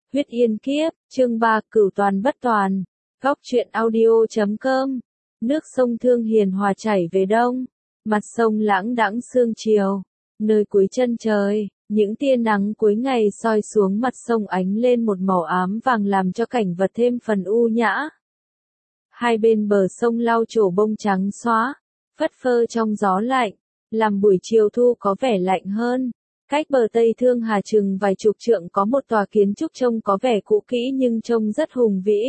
Huyết Yên Kiếp, chương 3, Cửu Toàn Bất Toàn. Góc truyện audio.com. Nước sông Thương Hiền hòa chảy về đông, mặt sông lãng đãng sương chiều. Nơi cuối chân trời, những tia nắng cuối ngày soi xuống mặt sông ánh lên một màu ám vàng làm cho cảnh vật thêm phần u nhã. Hai bên bờ sông lau trổ bông trắng xóa, phất phơ trong gió lạnh, làm buổi chiều thu có vẻ lạnh hơn. Cách bờ Tây Thương Hà chừng vài chục trượng có một tòa kiến trúc trông có vẻ cũ kỹ nhưng trông rất hùng vĩ.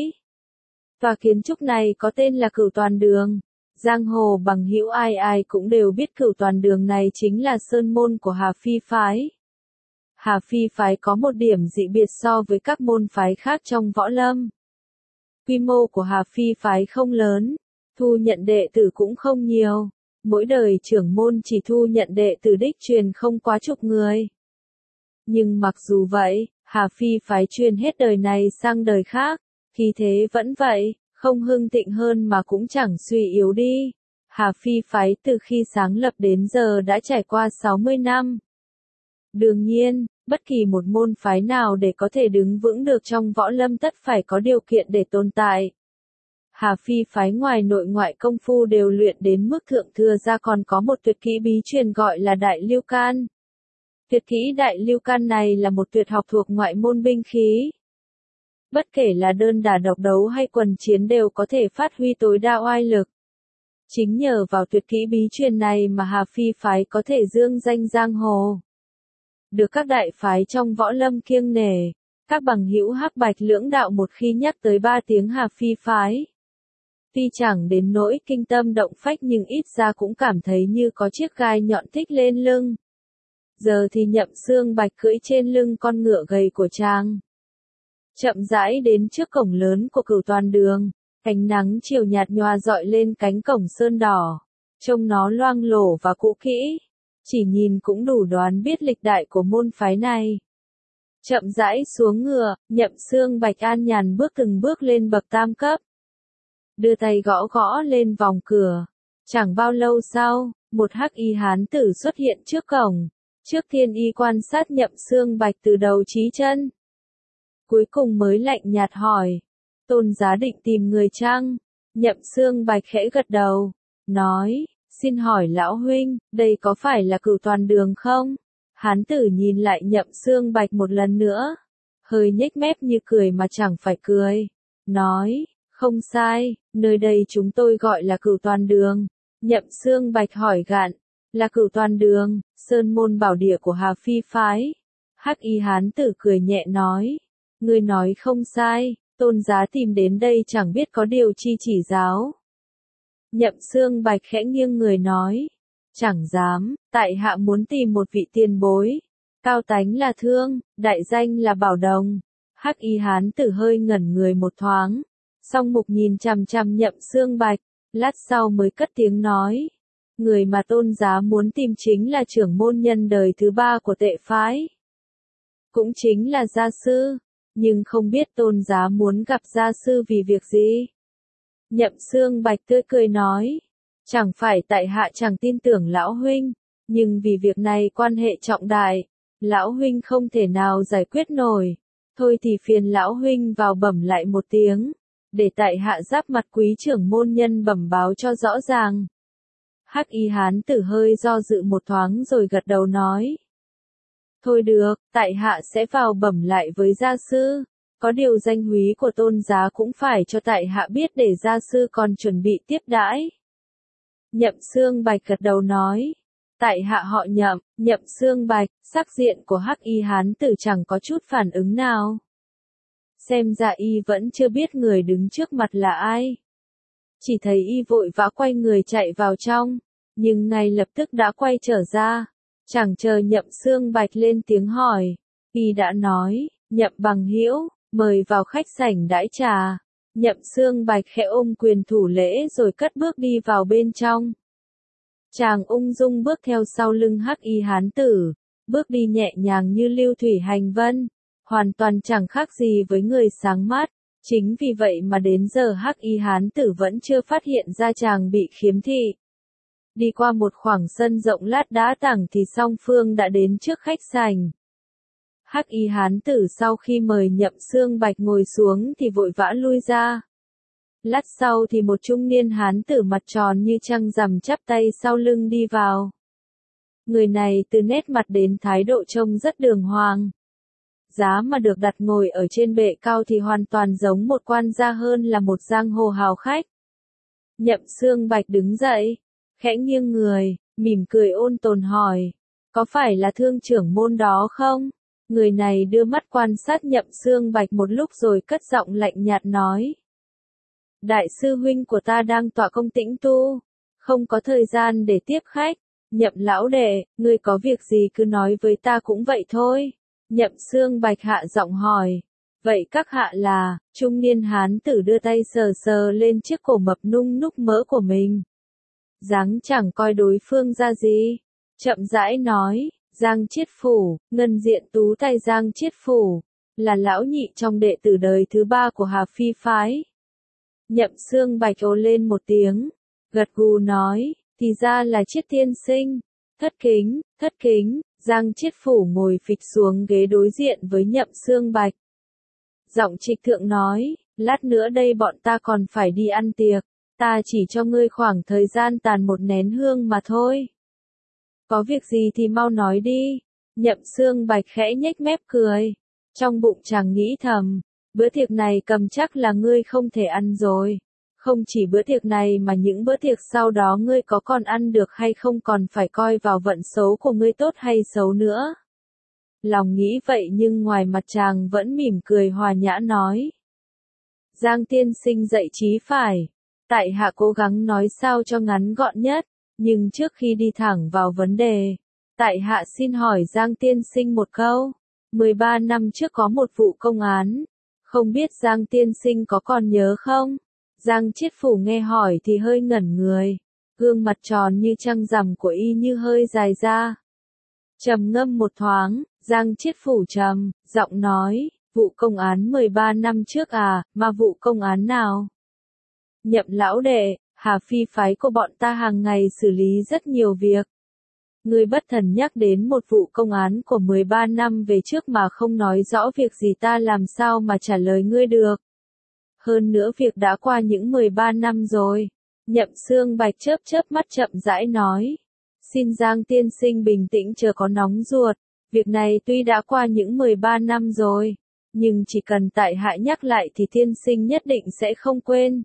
Tòa kiến trúc này có tên là Cửu Toàn Đường. Giang hồ bằng hữu ai ai cũng đều biết Cửu Toàn Đường này chính là sơn môn của Hà Phi phái. Hà Phi phái có một điểm dị biệt so với các môn phái khác trong võ lâm. Quy mô của Hà Phi phái không lớn, thu nhận đệ tử cũng không nhiều. Mỗi đời trưởng môn chỉ thu nhận đệ tử đích truyền không quá chục người. Nhưng mặc dù vậy, Hà Phi phái truyền hết đời này sang đời khác, khí thế vẫn vậy, không hưng thịnh hơn mà cũng chẳng suy yếu đi. Hà Phi phái từ khi sáng lập đến giờ đã trải qua 60 năm. Đương nhiên, bất kỳ một môn phái nào để có thể đứng vững được trong võ lâm tất phải có điều kiện để tồn tại. Hà Phi phái ngoài nội ngoại công phu đều luyện đến mức thượng thừa ra còn có một tuyệt kỹ bí truyền gọi là Đại Lưu Can. Tuyệt kỹ Đại Lưu Can này là một tuyệt học thuộc ngoại môn binh khí. Bất kể là đơn đả độc đấu hay quần chiến đều có thể phát huy tối đa oai lực. Chính nhờ vào tuyệt kỹ bí truyền này mà Hà Phi phái có thể dương danh giang hồ. Được các đại phái trong võ lâm kiêng nể, các bằng hữu hắc bạch lưỡng đạo một khi nhắc tới 3 tiếng Hà Phi phái. Tuy chẳng đến nỗi kinh tâm động phách nhưng ít ra cũng cảm thấy như có chiếc gai nhọn thích lên lưng. Giờ thì Nhậm Xương Bạch cưỡi trên lưng con ngựa gầy của chàng. Chậm rãi đến trước cổng lớn của Cửu Toàn Đường, ánh nắng chiều nhạt nhòa dọi lên cánh cổng sơn đỏ, trông nó loang lổ và cũ kỹ, chỉ nhìn cũng đủ đoán biết lịch đại của môn phái này. Chậm rãi xuống ngựa, Nhậm Xương Bạch an nhàn bước từng bước lên bậc tam cấp. Đưa tay gõ gõ lên vòng cửa. Chẳng bao lâu sau, một hắc y hán tử xuất hiện trước cổng. Trước tiên y quan sát Nhậm Xương Bạch từ đầu chí chân. Cuối cùng mới lạnh nhạt hỏi. Tôn giá định tìm người chăng? Nhậm Xương Bạch khẽ gật đầu. Nói, xin hỏi lão huynh, đây có phải là Cửu Toàn Đường không? Hán tử nhìn lại Nhậm Xương Bạch một lần nữa. Hơi nhếch mép như cười mà chẳng phải cười. Nói. Không sai, nơi đây chúng tôi gọi là Cửu Toàn Đường. Nhậm Xương Bạch hỏi gạn, là Cửu Toàn Đường, sơn môn bảo địa của Hà Phi phái. Hắc y hán tử cười nhẹ nói, ngươi nói không sai, tôn giá tìm đến đây chẳng biết có điều chi chỉ giáo. Nhậm Xương Bạch khẽ nghiêng người nói, chẳng dám, tại hạ muốn tìm một vị tiền bối. Cao tánh là Thương, đại danh là Bảo Đồng. Hắc y hán tử hơi ngẩn người một thoáng. Song mục nhìn chằm chằm Nhậm Xương Bạch, lát sau mới cất tiếng nói. Người mà tôn giá muốn tìm chính là trưởng môn nhân đời thứ 3 của tệ phái. Cũng chính là gia sư, nhưng không biết tôn giá muốn gặp gia sư vì việc gì. Nhậm Xương Bạch tươi cười nói. Chẳng phải tại hạ chẳng tin tưởng lão huynh, nhưng vì việc này quan hệ trọng đại, lão huynh không thể nào giải quyết nổi. Thôi thì phiền lão huynh vào bẩm lại một tiếng. Để tại hạ giáp mặt quý trưởng môn nhân bẩm báo cho rõ ràng. Hắc y hán tử hơi do dự một thoáng rồi gật đầu nói. Thôi được, tại hạ sẽ vào bẩm lại với gia sư. Có điều danh húy của tôn giá cũng phải cho tại hạ biết để gia sư còn chuẩn bị tiếp đãi. Nhậm Xương Bạch gật đầu nói. Tại hạ họ Nhậm, Nhậm Xương Bạch, sắc diện của hắc y hán tử chẳng có chút phản ứng nào. Xem ra y vẫn chưa biết người đứng trước mặt là ai. Chỉ thấy y vội vã quay người chạy vào trong, nhưng ngay lập tức đã quay trở ra. Chẳng chờ Nhậm Xương Bạch lên tiếng hỏi, y đã nói, Nhậm bằng hữu, mời vào khách sảnh đãi trà. Nhậm Xương Bạch khẽ ôm quyền thủ lễ rồi cất bước đi vào bên trong. Chàng ung dung bước theo sau lưng hắc y hán tử, bước đi nhẹ nhàng như lưu thủy hành vân. Hoàn toàn chẳng khác gì với người sáng mắt, chính vì vậy mà đến giờ hắc y hán tử vẫn chưa phát hiện ra chàng bị khiếm thị. Đi qua một khoảng sân rộng lát đá tảng thì song phương đã đến trước khách sảnh. Hắc y hán tử sau khi mời Nhậm Xương Bạch ngồi xuống thì vội vã lui ra. Lát sau thì một trung niên hán tử mặt tròn như trăng rằm chắp tay sau lưng đi vào. Người này từ nét mặt đến thái độ trông rất đường hoàng. Giá mà được đặt ngồi ở trên bệ cao thì hoàn toàn giống một quan gia hơn là một giang hồ hào khách. Nhậm Xương Bạch đứng dậy, khẽ nghiêng người, mỉm cười ôn tồn hỏi, có phải là thương trưởng môn đó không? Người này đưa mắt quan sát Nhậm Xương Bạch một lúc rồi cất giọng lạnh nhạt nói. Đại sư huynh của ta đang tọa công tĩnh tu, không có thời gian để tiếp khách. Nhậm lão đệ, ngươi có việc gì cứ nói với ta cũng vậy thôi. Nhậm Xương Bạch hạ giọng hỏi. Vậy các hạ là, trung niên hán tử đưa tay sờ sờ lên chiếc cổ mập nung núc mỡ của mình. Dáng chẳng coi đối phương ra gì. Chậm rãi nói, Giang Chiết Phủ, ngân diện tú tay Giang Chiết Phủ, là lão nhị trong đệ tử đời thứ 3 của Hà Phi phái. Nhậm Xương Bạch ồ lên một tiếng, gật gù nói, thì ra là Chiết tiên sinh. Thất kính, Giang Chiết Phủ ngồi phịch xuống ghế đối diện với Nhậm Xương Bạch. Giọng trịch thượng nói, lát nữa đây bọn ta còn phải đi ăn tiệc, ta chỉ cho ngươi khoảng thời gian tàn một nén hương mà thôi. Có việc gì thì mau nói đi. Nhậm Xương Bạch khẽ nhếch mép cười. Trong bụng chàng nghĩ thầm, bữa tiệc này cầm chắc là ngươi không thể ăn rồi. Không chỉ bữa tiệc này mà những bữa tiệc sau đó ngươi có còn ăn được hay không còn phải coi vào vận số của ngươi tốt hay xấu nữa. Lòng nghĩ vậy nhưng ngoài mặt chàng vẫn mỉm cười hòa nhã nói. Giang tiên sinh dạy trí phải. Tại hạ cố gắng nói sao cho ngắn gọn nhất. Nhưng trước khi đi thẳng vào vấn đề, tại hạ xin hỏi Giang tiên sinh một câu. 13 năm trước có một vụ công án. Không biết Giang tiên sinh có còn nhớ không? Giang Chiết Phủ nghe hỏi thì hơi ngẩn người. Gương mặt tròn như trăng rằm của y như hơi dài ra. Trầm ngâm một thoáng, Giang Chiết Phủ trầm, giọng nói, vụ công án 13 năm trước à, mà vụ công án nào? Nhậm lão đệ, Hà Phi phái của bọn ta hàng ngày xử lý rất nhiều việc. Ngươi bất thần nhắc đến một vụ công án của 13 năm về trước mà không nói rõ việc gì ta làm sao mà trả lời ngươi được. Hơn nữa việc đã qua những 13 năm rồi. Nhậm Xương Bạch chớp chớp mắt chậm rãi nói. Xin Giang tiên sinh bình tĩnh chớ có nóng ruột. Việc này tuy đã qua những 13 năm rồi, nhưng chỉ cần tại hạ nhắc lại thì tiên sinh nhất định sẽ không quên.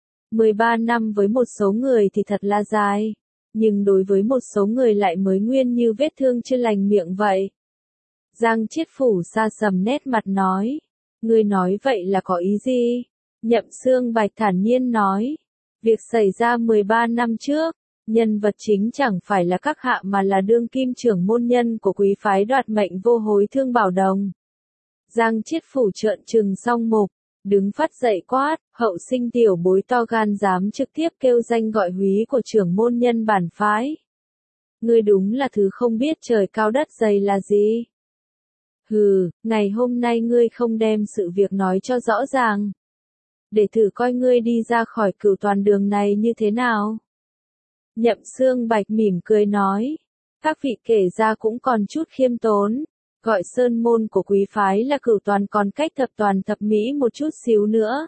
13 năm với một số người thì thật là dài, nhưng đối với một số người lại mới nguyên như vết thương chưa lành miệng vậy. Giang Chiết Phủ sa sầm nét mặt nói, ngươi nói vậy là có ý gì? Nhậm Xương Bạch thản nhiên nói, việc xảy ra 13 năm trước, nhân vật chính chẳng phải là các hạ mà là đương kim trưởng môn nhân của quý phái đoạt mệnh vô hối Thương Bảo Đồng. Giang Chiết Phủ trợn trừng song mục, đứng phát dậy quát, hậu sinh tiểu bối to gan dám trực tiếp kêu danh gọi húy của trưởng môn nhân bản phái. Ngươi đúng là thứ không biết trời cao đất dày là gì. Hừ, ngày hôm nay ngươi không đem sự việc nói cho rõ ràng. Để thử coi ngươi đi ra khỏi Cửu Toàn đường này như thế nào. Nhậm Xương Bạch mỉm cười nói, các vị kể ra cũng còn chút khiêm tốn. Gọi sơn môn của quý phái là Cửu Toàn còn cách Thập Toàn Thập Mỹ một chút xíu nữa.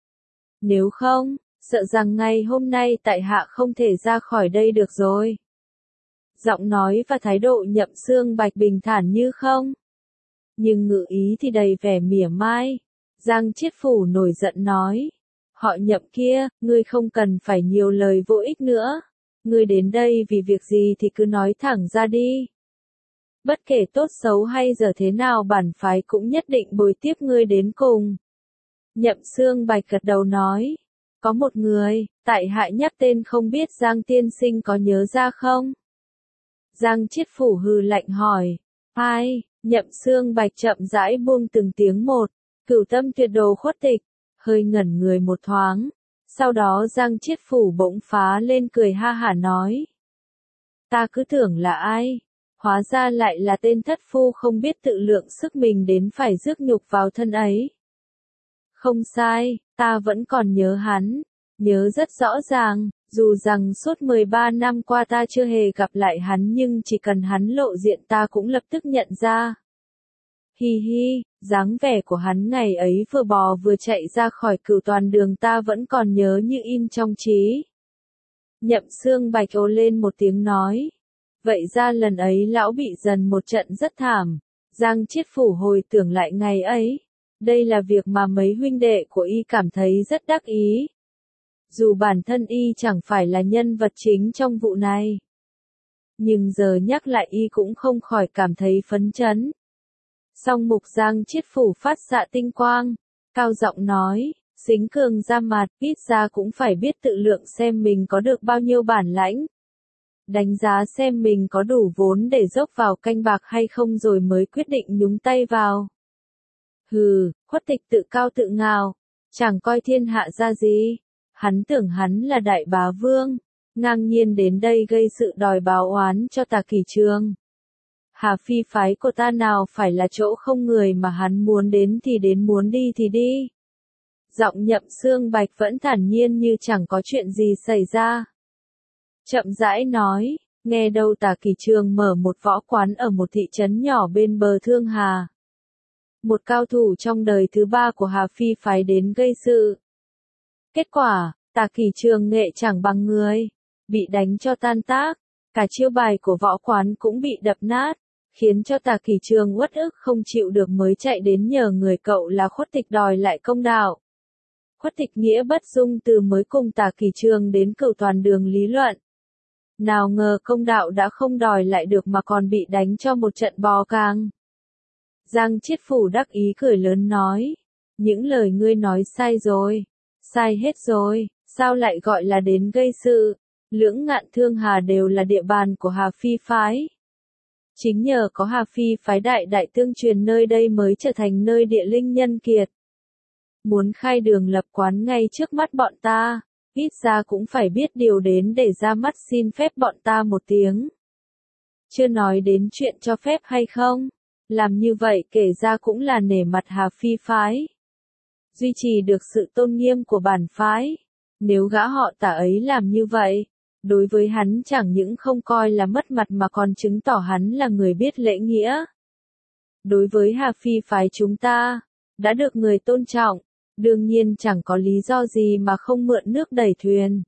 Nếu không, sợ rằng ngày hôm nay tại hạ không thể ra khỏi đây được rồi. Giọng nói và thái độ Nhậm Xương Bạch bình thản như không. Nhưng ngữ ý thì đầy vẻ mỉa mai. Giang Chiết Phủ nổi giận nói. Họ Nhậm kia, ngươi không cần phải nhiều lời vô ích nữa. Ngươi đến đây vì việc gì thì cứ nói thẳng ra đi. Bất kể tốt xấu hay giờ thế nào bản phái cũng nhất định bồi tiếp ngươi đến cùng. Nhậm Xương Bạch gật đầu nói. Có một người, tại hạ nhắc tên không biết Giang tiên sinh có nhớ ra không? Giang Chiết Phủ hừ lạnh hỏi. Ai? Nhậm Xương Bạch chậm rãi buông từng tiếng một. Cửu Tâm Tuyệt Đồ khuất tịch. Hơi ngẩn người một thoáng. Sau đó Giang Chiết Phủ bỗng phá lên cười ha hả nói. Ta cứ tưởng là ai? Hóa ra lại là tên thất phu không biết tự lượng sức mình đến phải rước nhục vào thân ấy. Không sai, ta vẫn còn nhớ hắn, nhớ rất rõ ràng, dù rằng suốt 13 năm qua ta chưa hề gặp lại hắn nhưng chỉ cần hắn lộ diện ta cũng lập tức nhận ra. Hi hi, dáng vẻ của hắn ngày ấy vừa bò vừa chạy ra khỏi Cửu Toàn Đường ta vẫn còn nhớ như in trong trí. Nhậm Xương Bạch ồ lên một tiếng nói. Vậy ra lần ấy lão bị dần một trận rất thảm. Giang Chiết Phủ hồi tưởng lại ngày ấy. Đây là việc mà mấy huynh đệ của y cảm thấy rất đắc ý. Dù bản thân y chẳng phải là nhân vật chính trong vụ này. Nhưng giờ nhắc lại y cũng không khỏi cảm thấy phấn chấn. Song mục Giang Chiết Phủ phát xạ tinh quang, cao giọng nói, Sính Cường ra mặt, ít ra cũng phải biết tự lượng xem mình có được bao nhiêu bản lãnh. Đánh giá xem mình có đủ vốn để dốc vào canh bạc hay không rồi mới quyết định nhúng tay vào. Hừ, Khuất Tịch tự cao tự ngạo, chẳng coi thiên hạ ra gì. Hắn tưởng hắn là đại bá vương, ngang nhiên đến đây gây sự đòi báo oán cho Tà Kỷ Trường. Hà Phi phái của ta nào phải là chỗ không người mà hắn muốn đến thì đến, muốn đi thì đi. Giọng Nhậm Xương Bạch vẫn thản nhiên như chẳng có chuyện gì xảy ra. Chậm rãi nói, nghe đâu Tà Kỷ Trường mở một võ quán ở một thị trấn nhỏ bên bờ Thương Hà. Một cao thủ trong đời thứ ba của Hà Phi phái đến gây sự. Kết quả, Tà Kỷ Trường nghệ chẳng bằng người, bị đánh cho tan tác, cả chiêu bài của võ quán cũng bị đập nát, khiến cho Tà Kỷ Trường uất ức không chịu được mới chạy đến nhờ người cậu là Khuất Tịch đòi lại công đạo. Khuất Tịch nghĩa bất dung từ mới cùng Tà Kỷ Trường đến Cửu Toàn Đường lý luận. Nào ngờ công đạo đã không đòi lại được mà còn bị đánh cho một trận bò càng. Giang Chiết Phủ đắc ý cười lớn nói, những lời ngươi nói sai rồi, sai hết rồi, sao lại gọi là đến gây sự, Lưỡng Ngạn Thương Hà đều là địa bàn của Hà Phi phái. Chính nhờ có Hà Phi phái đại tương truyền nơi đây mới trở thành nơi địa linh nhân kiệt. Muốn khai đường lập quán ngay trước mắt bọn ta, ít ra cũng phải biết điều đến để ra mắt xin phép bọn ta một tiếng. Chưa nói đến chuyện cho phép hay không, làm như vậy kể ra cũng là nể mặt Hà Phi phái. Duy trì được sự tôn nghiêm của bản phái. Nếu gã họ Tả ấy làm như vậy, đối với hắn chẳng những không coi là mất mặt mà còn chứng tỏ hắn là người biết lễ nghĩa. Đối với Hà Phi phái chúng ta, đã được người tôn trọng, đương nhiên chẳng có lý do gì mà không mượn nước đẩy thuyền.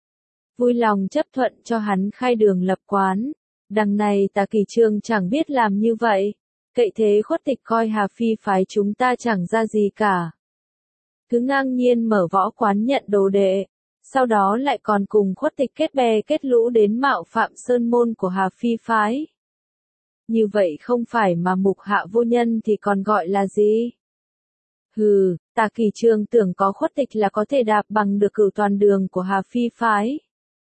Vui lòng chấp thuận cho hắn khai đường lập quán. Đằng này Tà Kỷ Trường chẳng biết làm như vậy, cậy thế Khuất Tịch coi Hà Phi phái chúng ta chẳng ra gì cả. Cứ ngang nhiên mở võ quán nhận đồ đệ, sau đó lại còn cùng Khuất Tịch kết bè kết lũ đến mạo phạm sơn môn của Hà Phi phái. Như vậy không phải mà mục hạ vô nhân thì còn gọi là gì? Hừ, Tà Kỷ Trường tưởng có Khuất Tịch là có thể đạp bằng được Cửu Toàn Đường của Hà Phi phái.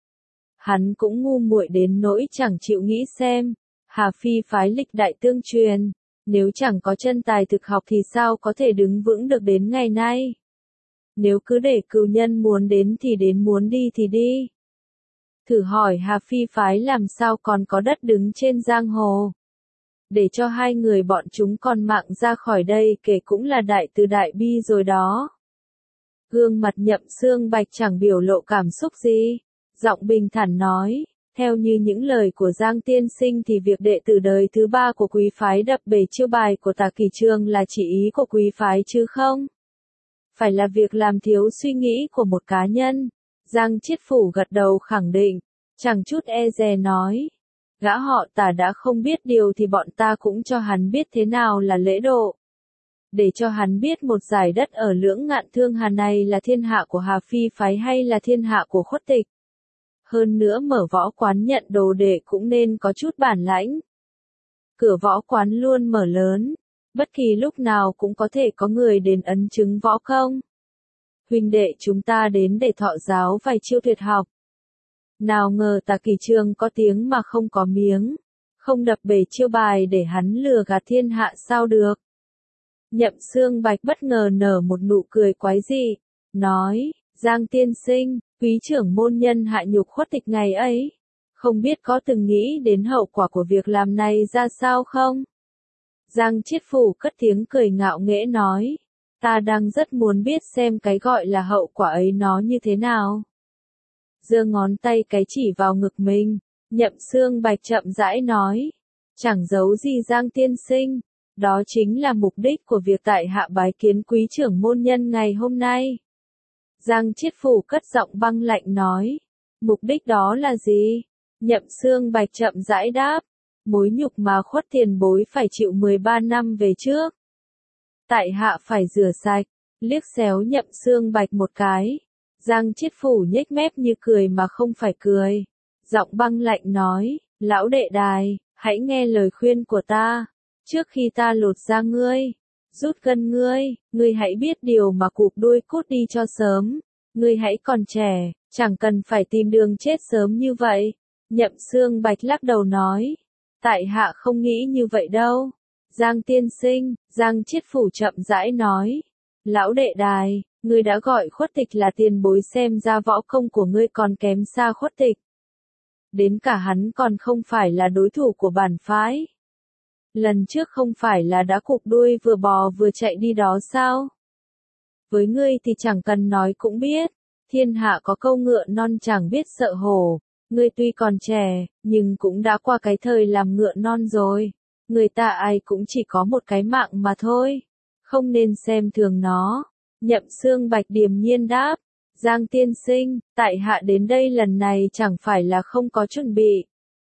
Hắn cũng ngu muội đến nỗi chẳng chịu nghĩ xem, Hà Phi phái lịch đại tương truyền, nếu chẳng có chân tài thực học thì sao có thể đứng vững được đến ngày nay. Nếu cứ để cừu nhân muốn đến thì đến, muốn đi thì đi. Thử hỏi Hà Phi phái làm sao còn có đất đứng trên giang hồ. Để cho hai người bọn chúng còn mạng ra khỏi đây kể cũng là đại từ đại bi rồi đó. Gương mặt Nhậm Xương Bạch chẳng biểu lộ cảm xúc gì, giọng bình thản nói, theo như những lời của Giang tiên sinh thì việc đệ tử đời thứ ba của quý phái đập bể chiêu bài của Tà Kỷ Trường là chỉ ý của quý phái chứ không? Phải là việc làm thiếu suy nghĩ của một cá nhân. Giang Chiết Phủ gật đầu khẳng định, chẳng chút e dè nói. Gã họ Tả đã không biết điều thì bọn ta cũng cho hắn biết thế nào là lễ độ. Để cho hắn biết một giải đất ở Lưỡng Ngạn Thương Hà này là thiên hạ của Hà Phi phái hay là thiên hạ của Khuất Tịch. Hơn nữa mở võ quán nhận đồ đệ cũng nên có chút bản lãnh. Cửa võ quán luôn mở lớn, bất kỳ lúc nào cũng có thể có người đến ấn chứng võ công. Huynh đệ chúng ta đến để thọ giáo vài chiêu tuyệt học. Nào ngờ Tà Kỷ Trường có tiếng mà không có miếng, không đập bể chiêu bài để hắn lừa gạt thiên hạ sao được. Nhậm Xương Bạch bất ngờ nở một nụ cười quái dị, nói, Giang tiên sinh, quý trưởng môn nhân hạ nhục Khuất Tịch ngày ấy, không biết có từng nghĩ đến hậu quả của việc làm này ra sao không? Giang Chiết Phủ cất tiếng cười ngạo nghễ nói, ta đang rất muốn biết xem cái gọi là hậu quả ấy nó như thế nào. Giơ ngón tay cái chỉ vào ngực mình, Nhậm Xương Bạch chậm rãi nói, chẳng giấu gì Giang tiên sinh, Đó chính là mục đích của việc tại hạ bái kiến quý trưởng môn nhân ngày hôm nay. Giang Chiết Phủ cất giọng băng lạnh nói. Mục đích đó là gì? Nhậm Xương Bạch chậm rãi đáp. Mối nhục mà Khuất tiền bối phải chịu 13 năm về trước. Tại hạ phải rửa sạch, liếc xéo Nhậm Xương Bạch một cái. Giang Chiết Phủ nhếch mép như cười mà không phải cười. Giọng băng lạnh nói, lão đệ đài, hãy nghe lời khuyên của ta. Trước khi ta lột da ngươi, rút gân ngươi hãy biết điều mà cụp đuôi cút đi cho sớm. Ngươi hãy còn trẻ, chẳng cần phải tìm đường chết sớm như vậy. Nhậm Xương Bạch lắc đầu nói, tại hạ không nghĩ như vậy đâu. Giang tiên sinh, Giang Chiết Phủ chậm rãi nói, lão đệ đài, ngươi đã gọi Khuất Tịch là tiền bối xem ra võ công của ngươi còn kém xa Khuất Tịch. Đến cả hắn còn không phải là đối thủ của bản phái. Lần trước không phải là đã cụp đuôi vừa bò vừa chạy đi đó sao? Với ngươi thì chẳng cần nói cũng biết, thiên hạ có câu ngựa non chẳng biết sợ hổ, ngươi tuy còn trẻ, nhưng cũng đã qua cái thời làm ngựa non rồi. Người ta ai cũng chỉ có một cái mạng mà thôi, không nên xem thường nó. Nhậm Xương Bạch điềm nhiên đáp, Giang tiên sinh, tại hạ đến đây lần này chẳng phải là không có chuẩn bị.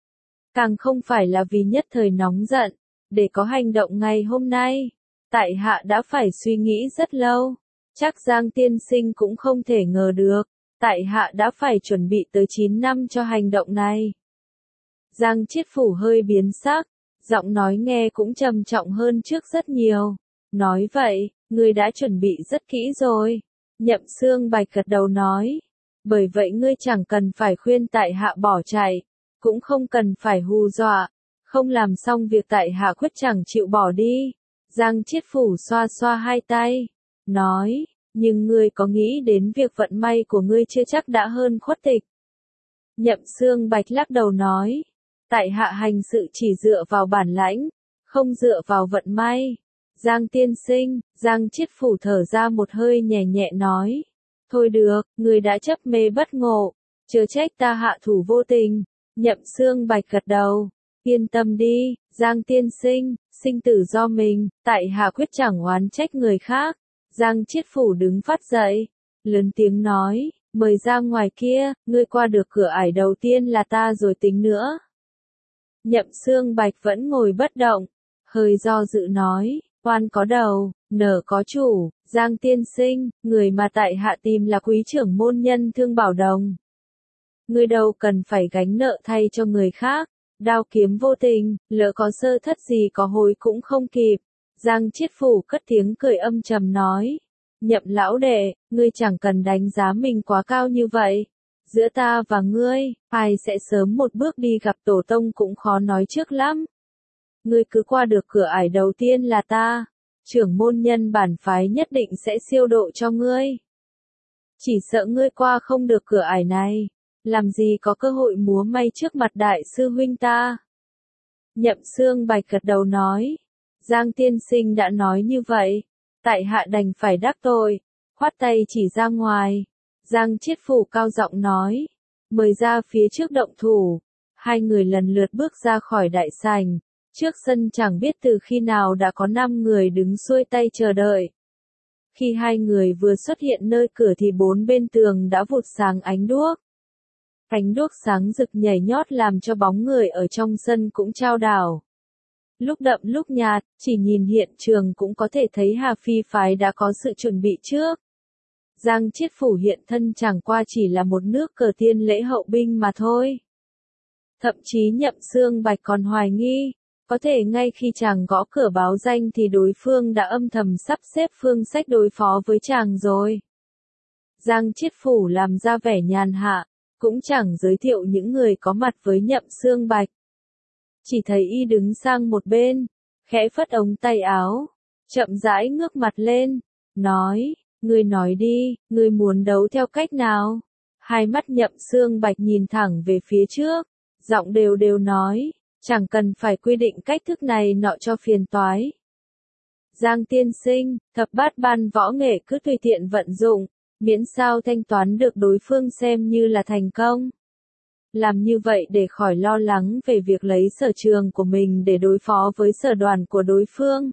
Càng không phải là vì nhất thời nóng giận, để có hành động ngày hôm nay. Tại hạ đã phải suy nghĩ rất lâu, chắc Giang tiên sinh cũng không thể ngờ được, tại hạ đã phải chuẩn bị tới 9 năm cho hành động này. Giang Chiết Phủ hơi biến sắc, giọng nói nghe cũng trầm trọng hơn trước rất nhiều. Nói vậy, ngươi đã chuẩn bị rất kỹ rồi. Nhậm Xương Bạch gật đầu nói. Bởi vậy ngươi chẳng cần phải khuyên tại hạ bỏ chạy, cũng không cần phải hù dọa. Không làm xong việc tại hạ quyết chẳng chịu bỏ đi. Giang Chiết Phủ xoa xoa hai tay, nói, nhưng ngươi có nghĩ đến việc vận may của ngươi chưa chắc đã hơn Khuất Tịch. Nhậm Xương Bạch lắc đầu nói, tại hạ hành sự chỉ dựa vào bản lãnh, không dựa vào vận may. Giang tiên sinh, Giang Chiết Phủ thở ra một hơi nhẹ nhẹ nói, thôi được, ngươi đã chấp mê bất ngộ, chớ trách ta hạ thủ vô tình. Nhậm Xương Bạch gật đầu, yên tâm đi, Giang tiên sinh, sinh tử do mình, tại hạ quyết chẳng oán trách người khác. Giang Chiết Phủ đứng phát dậy, lớn tiếng nói, mời ra ngoài kia, ngươi qua được cửa ải đầu tiên là ta rồi tính nữa. Nhậm Xương Bạch vẫn ngồi bất động, hơi do dự nói, oan có đầu, nở có chủ, Giang tiên sinh, người mà tại hạ tìm là quý trưởng môn nhân Thương Bảo Đồng. Ngươi đâu cần phải gánh nợ thay cho người khác, đao kiếm vô tình, lỡ có sơ thất gì có hối cũng không kịp. Giang Chiết Phủ cất tiếng cười âm trầm nói, Nhậm lão đệ, ngươi chẳng cần đánh giá mình quá cao như vậy. Giữa ta và ngươi, ai sẽ sớm một bước đi gặp tổ tông cũng khó nói trước lắm. Ngươi cứ qua được cửa ải đầu tiên là ta, trưởng môn nhân bản phái nhất định sẽ siêu độ cho ngươi. Chỉ sợ ngươi qua không được cửa ải này, làm gì có cơ hội múa may trước mặt đại sư huynh ta. Nhậm Xương Bạch gật đầu nói, Giang tiên sinh đã nói như vậy, tại hạ đành phải đắc tội, khoát tay chỉ ra ngoài. Giang Chiết Phủ cao giọng nói, mời ra phía trước động thủ. Hai người lần lượt bước ra khỏi đại sảnh, trước sân chẳng biết từ khi nào đã có 5 người đứng xuôi tay chờ đợi. Khi hai người vừa xuất hiện nơi cửa thì bốn bên tường đã vụt sáng ánh đuốc. Ánh đuốc sáng rực nhảy nhót làm cho bóng người ở trong sân cũng chao đảo. Lúc đậm lúc nhạt, chỉ nhìn hiện trường cũng có thể thấy Hà Phi phái đã có sự chuẩn bị trước. Giang Chiết Phủ hiện thân chẳng qua chỉ là một nước cờ tiên lễ hậu binh mà thôi. Thậm chí Nhậm Xương Bạch còn hoài nghi, có thể ngay khi chàng gõ cửa báo danh thì đối phương đã âm thầm sắp xếp phương sách đối phó với chàng rồi. Giang Chiết Phủ làm ra vẻ nhàn hạ, cũng chẳng giới thiệu những người có mặt với Nhậm Xương Bạch. Chỉ thấy y đứng sang một bên, khẽ phất ống tay áo, chậm rãi ngước mặt lên, nói, ngươi nói đi, ngươi muốn đấu theo cách nào? Hai mắt Nhậm Xương Bạch nhìn thẳng về phía trước, giọng đều đều nói, chẳng cần phải quy định cách thức này nọ cho phiền toái. Giang tiên sinh, thập bát ban võ nghệ cứ tùy tiện vận dụng, miễn sao thanh toán được đối phương xem như là thành công. làm như vậy để khỏi lo lắng về việc lấy sở trường của mình để đối phó với sở đoàn của đối phương.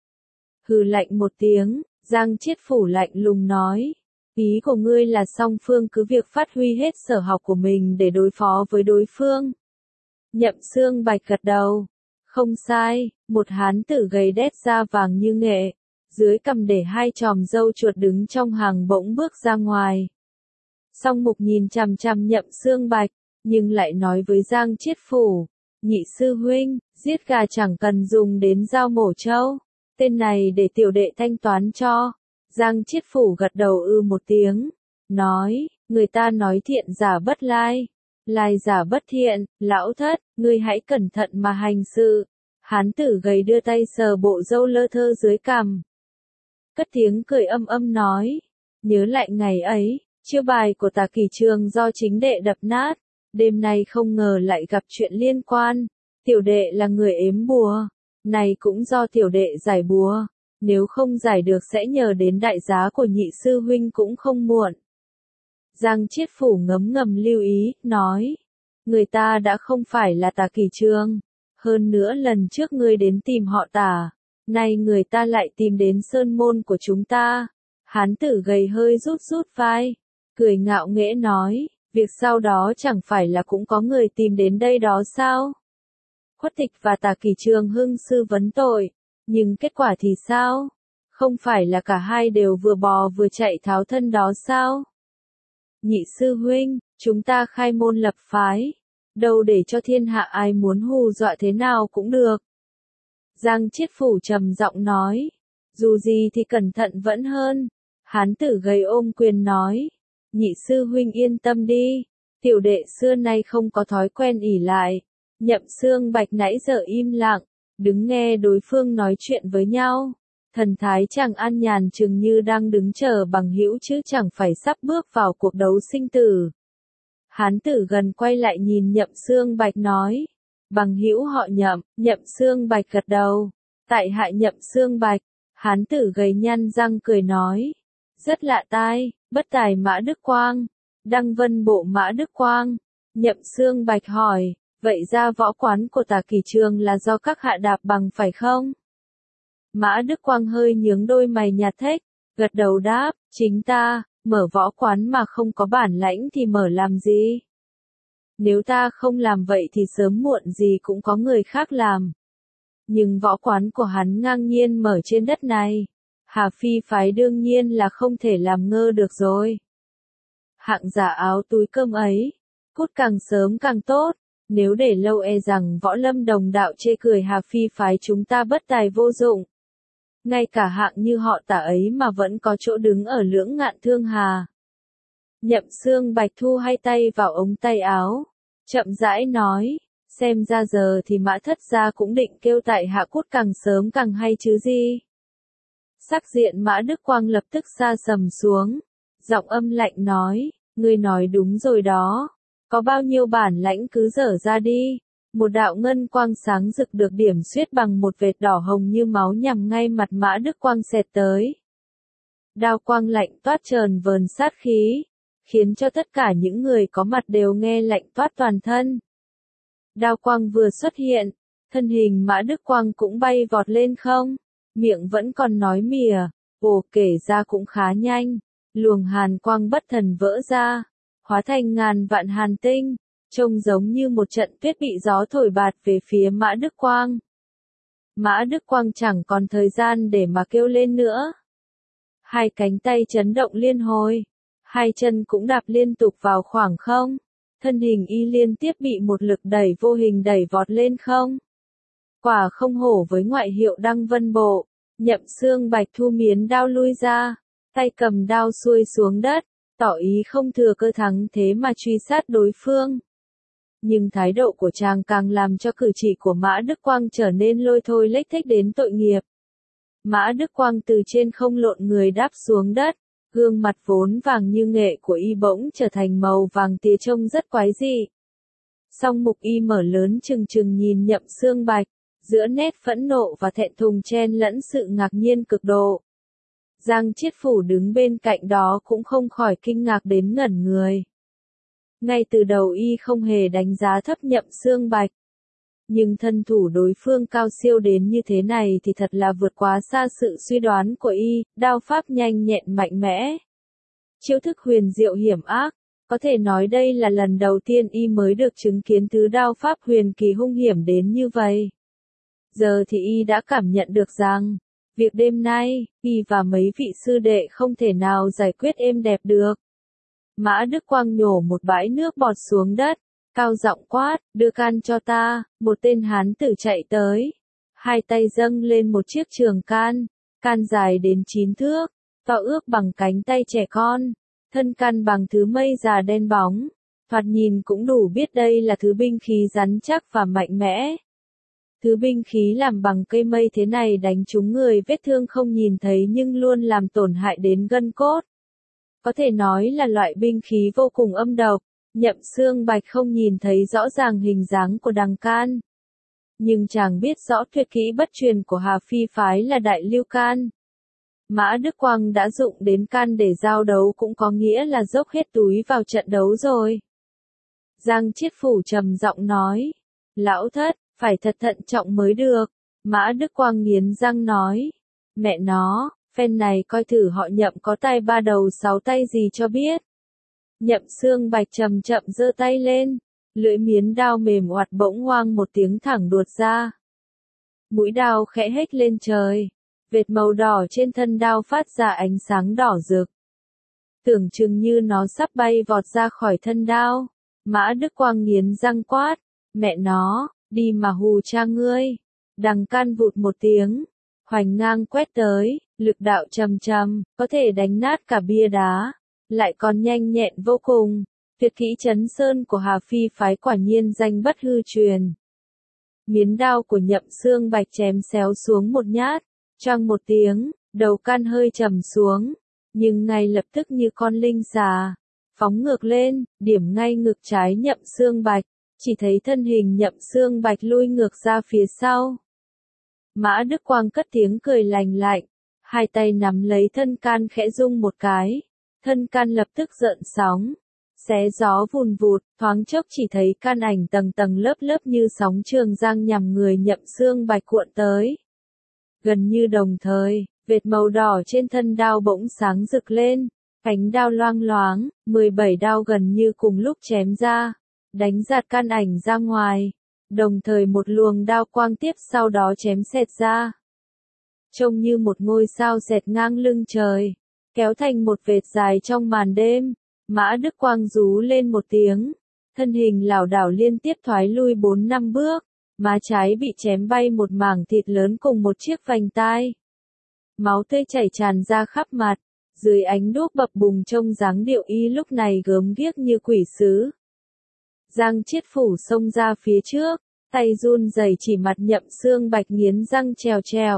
Hừ lạnh một tiếng, Giang Chiết Phủ lạnh lùng nói. Ý của ngươi là song phương cứ việc phát huy hết sở học của mình để đối phó với đối phương. Nhậm Xương Bạch gật đầu. Không sai, một hán tử gầy đét da vàng như nghệ, dưới cằm để hai chòm râu chuột đứng trong hàng bỗng bước ra ngoài. Song Mục nhìn chằm chằm Nhậm Xương Bạch, nhưng lại nói với Giang Chiết Phủ, nhị sư huynh, giết gà chẳng cần dùng đến dao mổ trâu, tên này để tiểu đệ thanh toán cho. Giang Chiết Phủ gật đầu một tiếng, nói, người ta nói thiện giả bất lai, lai giả bất thiện, lão thất, ngươi hãy cẩn thận mà hành sự. Hán tử gầy đưa tay sờ bộ râu lơ thơ dưới cằm. Cất tiếng cười âm âm nói, nhớ lại ngày ấy, chiêu bài của Tà Kỷ Trường do chính đệ đập nát, đêm nay không ngờ lại gặp chuyện liên quan, tiểu đệ là người ếm bùa, này cũng do tiểu đệ giải bùa, nếu không giải được sẽ nhờ đến đại giá của nhị sư huynh cũng không muộn. Giang Chiết Phủ ngấm ngầm lưu ý, nói, người ta đã không phải là Tà Kỷ Trường, hơn nữa lần trước ngươi đến tìm họ Tả, nay người ta lại tìm đến sơn môn của chúng ta. Hán tử gầy hơi rút rút vai, cười ngạo nghễ nói, việc sau đó chẳng phải là cũng có người tìm đến đây đó sao? Khuất Tịch và Tà Kỷ Trường hưng sư vấn tội, nhưng kết quả thì sao? Không phải là cả hai đều vừa bò vừa chạy tháo thân đó sao? Nhị sư huynh, chúng ta khai môn lập phái, đâu để cho thiên hạ ai muốn hù dọa thế nào cũng được. Giang Chiết Phủ trầm giọng nói, dù gì thì cẩn thận vẫn hơn. Hán tử gầy ôm quyền nói, nhị sư huynh yên tâm đi, tiểu đệ xưa nay không có thói quen ỷ lại. Nhậm Xương Bạch nãy giờ im lặng, đứng nghe đối phương nói chuyện với nhau. Thần thái chàng an nhàn chừng như đang đứng chờ bằng hữu chứ chẳng phải sắp bước vào cuộc đấu sinh tử. Hán tử gần quay lại nhìn Nhậm Xương Bạch nói, bằng hữu họ Nhậm. Nhậm Xương Bạch gật đầu, tại hạ Nhậm Xương Bạch. Hán tử gầy nhăn răng cười nói, rất lạ tai, bất tài Mã Đức Quang, Đăng Vân Bộ Mã Đức Quang. Nhậm Xương Bạch hỏi, vậy ra võ quán của Tà Kỷ Trường là do các hạ đạp bằng phải không? Mã Đức Quang hơi nhướng đôi mày nhạt thếch, gật đầu đáp, chính ta, mở võ quán mà không có bản lãnh thì mở làm gì? Nếu ta không làm vậy thì sớm muộn gì cũng có người khác làm. Nhưng võ quán của hắn ngang nhiên mở trên đất này, Hà Phi phái đương nhiên là không thể làm ngơ được rồi. Hạng giả áo túi cơm ấy, cút càng sớm càng tốt, nếu để lâu e rằng võ lâm đồng đạo chê cười Hà Phi phái chúng ta bất tài vô dụng. Ngay cả hạng như họ Tả ấy mà vẫn có chỗ đứng ở lưỡng ngạn thương hà. Nhậm Xương Bạch thu hai tay vào ống tay áo, chậm rãi nói, xem ra giờ thì Mã thất gia cũng định kêu tại hạ cút càng sớm càng hay chứ gì. Sắc diện Mã Đức Quang lập tức sa sầm xuống, giọng âm lạnh nói, ngươi nói đúng rồi đó, có bao nhiêu bản lãnh cứ dở ra đi. Một đạo ngân quang sáng rực được điểm xuyết bằng một vệt đỏ hồng như máu nhằm ngay mặt Mã Đức Quang xẹt tới. Đao quang lạnh toát trờn vờn sát khí, khiến cho tất cả những người có mặt đều nghe lạnh toát toàn thân. Đao quang vừa xuất hiện, thân hình Mã Đức Quang cũng bay vọt lên không, miệng vẫn còn nói mỉa, kể ra cũng khá nhanh, luồng hàn quang bất thần vỡ ra, hóa thành ngàn vạn hàn tinh. Trông giống như một trận tuyết bị gió thổi bạt về phía Mã Đức Quang. Mã Đức Quang chẳng còn thời gian để mà kêu lên nữa. Hai cánh tay chấn động liên hồi, hai chân cũng đạp liên tục vào khoảng không, thân hình y liên tiếp bị một lực đẩy vô hình đẩy vọt lên không. Quả không hổ với ngoại hiệu Đăng Vân Bộ, Nhậm Xương Bạch thu miến đao lui ra, tay cầm đao xuôi xuống đất, tỏ ý không thừa cơ thắng thế mà truy sát đối phương. Nhưng thái độ của chàng càng làm cho cử chỉ của Mã Đức Quang trở nên lôi thôi lếch thếch đến tội nghiệp. Mã Đức Quang từ trên không lộn người đáp xuống đất, gương mặt vốn vàng như nghệ của y bỗng trở thành màu vàng tía trông rất quái dị. Song mục y mở lớn trừng trừng nhìn Nhậm Xương Bạch, giữa nét phẫn nộ và thẹn thùng chen lẫn sự ngạc nhiên cực độ. Giang Chiết Phủ đứng bên cạnh đó cũng không khỏi kinh ngạc đến ngẩn người. Ngay từ đầu y không hề đánh giá thấp Nhậm Xương Bạch. Nhưng thân thủ đối phương cao siêu đến như thế này thì thật là vượt quá xa sự suy đoán của y, đao pháp nhanh nhẹn mạnh mẽ. Chiêu thức huyền diệu hiểm ác, có thể nói đây là lần đầu tiên y mới được chứng kiến thứ đao pháp huyền kỳ hung hiểm đến như vậy. Giờ thì y đã cảm nhận được rằng, việc đêm nay, y và mấy vị sư đệ không thể nào giải quyết êm đẹp được. Mã Đức Quang nhổ một bãi nước bọt xuống đất, cao giọng quát, đưa can cho ta, một tên hán tử chạy tới. Hai tay dâng lên một chiếc trường can, can dài đến 9 thước, to ước bằng cánh tay trẻ con, thân can bằng thứ mây già đen bóng, thoạt nhìn cũng đủ biết đây là thứ binh khí rắn chắc và mạnh mẽ. Thứ binh khí làm bằng cây mây thế này đánh trúng người vết thương không nhìn thấy nhưng luôn làm tổn hại đến gân cốt. Có thể nói là loại binh khí vô cùng âm độc. Nhậm Xương Bạch không nhìn thấy rõ ràng hình dáng của đằng can. Nhưng chàng biết rõ tuyệt kỹ bất truyền của Hà Phi phái là đại lưu can. Mã Đức Quang đã dụng đến can để giao đấu cũng có nghĩa là dốc hết túi vào trận đấu rồi. Giang Chiết Phủ trầm giọng nói. Lão thất, phải thật thận trọng mới được. Mã Đức Quang nghiến răng nói. Mẹ nó, phen này coi thử họ Nhậm có tai ba đầu sáu tay gì cho biết. Nhậm Xương Bạch chậm chậm giơ tay lên, lưỡi miến đao mềm oặt bỗng hoang một tiếng thẳng đuột ra. Mũi đao khẽ hếch lên trời, vệt màu đỏ trên thân đao phát ra ánh sáng đỏ rực. Tưởng chừng như nó sắp bay vọt ra khỏi thân đao, Mã Đức Quang nghiến răng quát, mẹ nó, đi mà hù cha ngươi. Đằng can vụt một tiếng, hoành ngang quét tới, lực đạo trầm trầm, có thể đánh nát cả bia đá. Lại còn nhanh nhẹn vô cùng, tuyệt kỹ Chấn Sơn của Hà Phi phái quả nhiên danh bất hư truyền. Miến đao của Nhậm Xương Bạch chém xéo xuống một nhát, choang một tiếng, đầu can hơi trầm xuống, nhưng ngay lập tức như con linh xà, phóng ngược lên, điểm ngay ngực trái Nhậm Xương Bạch, chỉ thấy thân hình Nhậm Xương Bạch lui ngược ra phía sau. Mã Đức Quang cất tiếng cười lành lạnh, hai tay nắm lấy thân can khẽ rung một cái. Thân can lập tức gợn sóng, xé gió vùn vụt, thoáng chốc chỉ thấy can ảnh tầng tầng lớp lớp như sóng trường giang nhằm người Nhậm Xương Bạch cuộn tới. Gần như đồng thời, vệt màu đỏ trên thân đao bỗng sáng rực lên, cánh đao loang loáng, 17 đao gần như cùng lúc chém ra, đánh giạt can ảnh ra ngoài, đồng thời một luồng đao quang tiếp sau đó chém xẹt ra. Trông như một ngôi sao xẹt ngang lưng trời. Kéo thành một vệt dài trong màn đêm, Mã Đức Quang rú lên một tiếng, thân hình lảo đảo liên tiếp thoái lui 4-5 bước, má trái bị chém bay một mảng thịt lớn cùng một chiếc vành tai. Máu tươi chảy tràn ra khắp mặt, dưới ánh đuốc bập bùng trông dáng điệu y lúc này gớm ghiếc như quỷ sứ. Giang Chiết Phủ xông ra phía trước, tay run rẩy chỉ mặt Nhậm Xương Bạch nghiến răng trèo trèo.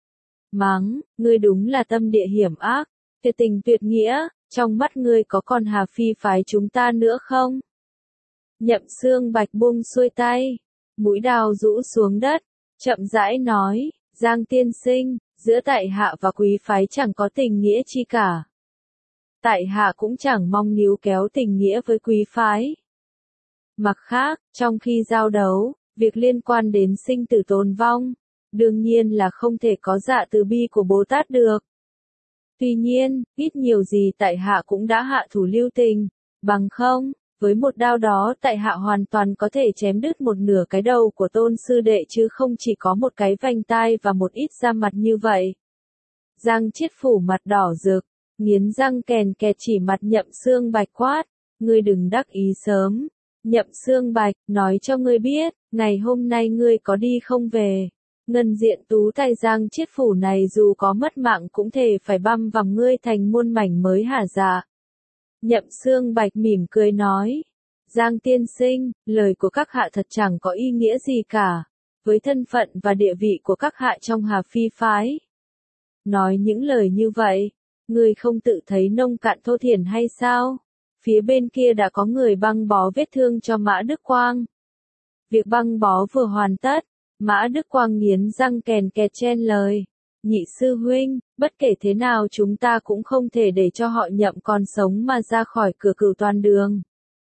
Mắng, ngươi đúng là tâm địa hiểm ác. Tuyệt tình tuyệt nghĩa, trong mắt ngươi có còn Hà Phi phái chúng ta nữa không? Nhậm Xương Bạch buông xuôi tay, mũi đao rũ xuống đất, chậm rãi nói, Giang tiên sinh, giữa tại hạ và quý phái chẳng có tình nghĩa chi cả. Tại hạ cũng chẳng mong níu kéo tình nghĩa với quý phái. Mặt khác, trong khi giao đấu, việc liên quan đến sinh tử tồn vong, đương nhiên là không thể có dạ từ bi của Bồ Tát được. Tuy nhiên, ít nhiều gì tại hạ cũng đã hạ thủ lưu tình, bằng không, với một đao đó tại hạ hoàn toàn có thể chém đứt một nửa cái đầu của tôn sư đệ chứ không chỉ có một cái vành tai và một ít da mặt như vậy. Giang Chiết Phủ mặt đỏ rực, nghiến răng kèn kẹt chỉ mặt Nhậm Xương Bạch quát, ngươi đừng đắc ý sớm. Nhậm Xương Bạch, nói cho ngươi biết, ngày hôm nay ngươi có đi không về. Ngân diện tú tài Giang Chiết Phủ này dù có mất mạng cũng thể phải băm vằm ngươi thành muôn mảnh mới hả dạ. Nhậm Xương Bạch mỉm cười nói, Giang tiên sinh, lời của các hạ thật chẳng có ý nghĩa gì cả, với thân phận và địa vị của các hạ trong Hà Phi phái. Nói những lời như vậy, ngươi không tự thấy nông cạn thô thiển hay sao? Phía bên kia đã có người băng bó vết thương cho Mã Đức Quang. Việc băng bó vừa hoàn tất, Mã Đức Quang nghiến răng kèn kẹt chen lời. Nhị sư huynh, bất kể thế nào chúng ta cũng không thể để cho họ Nhậm còn sống mà ra khỏi cửa Cửu Toàn Đường.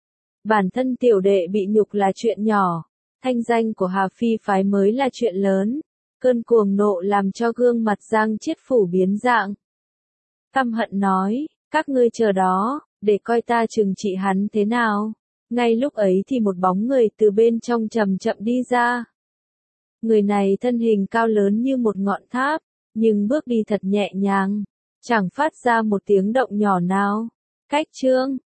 Bản thân tiểu đệ bị nhục là chuyện nhỏ, thanh danh của Hà Phi phái mới là chuyện lớn. Cơn cuồng nộ làm cho gương mặt Giang Chiết Phủ biến dạng. Căm hận nói, các ngươi chờ đó, để coi ta trừng trị hắn thế nào. Ngay lúc ấy thì một bóng người từ bên trong chậm chậm đi ra. Người này thân hình cao lớn như một ngọn tháp, nhưng bước đi thật nhẹ nhàng, chẳng phát ra một tiếng động nhỏ nào. Cách Trương,